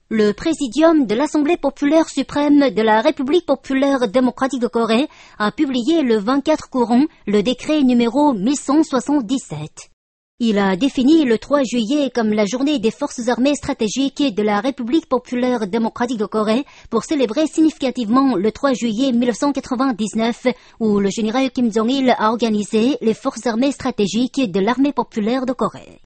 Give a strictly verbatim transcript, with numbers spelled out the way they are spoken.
Le Présidium de l'Assemblée populaire suprême de la République populaire démocratique de Corée a publié le vingt-quatre courant le décret numéro mille cent soixante-dix-sept. Il a défini le trois juillet comme la journée des forces armées stratégiques de la République populaire démocratique de Corée pour célébrer significativement le trois juillet mille neuf cent quatre-vingt-dix-neuf où le général Kim Jong-il a organisé les forces armées stratégiques de l'armée populaire de Corée.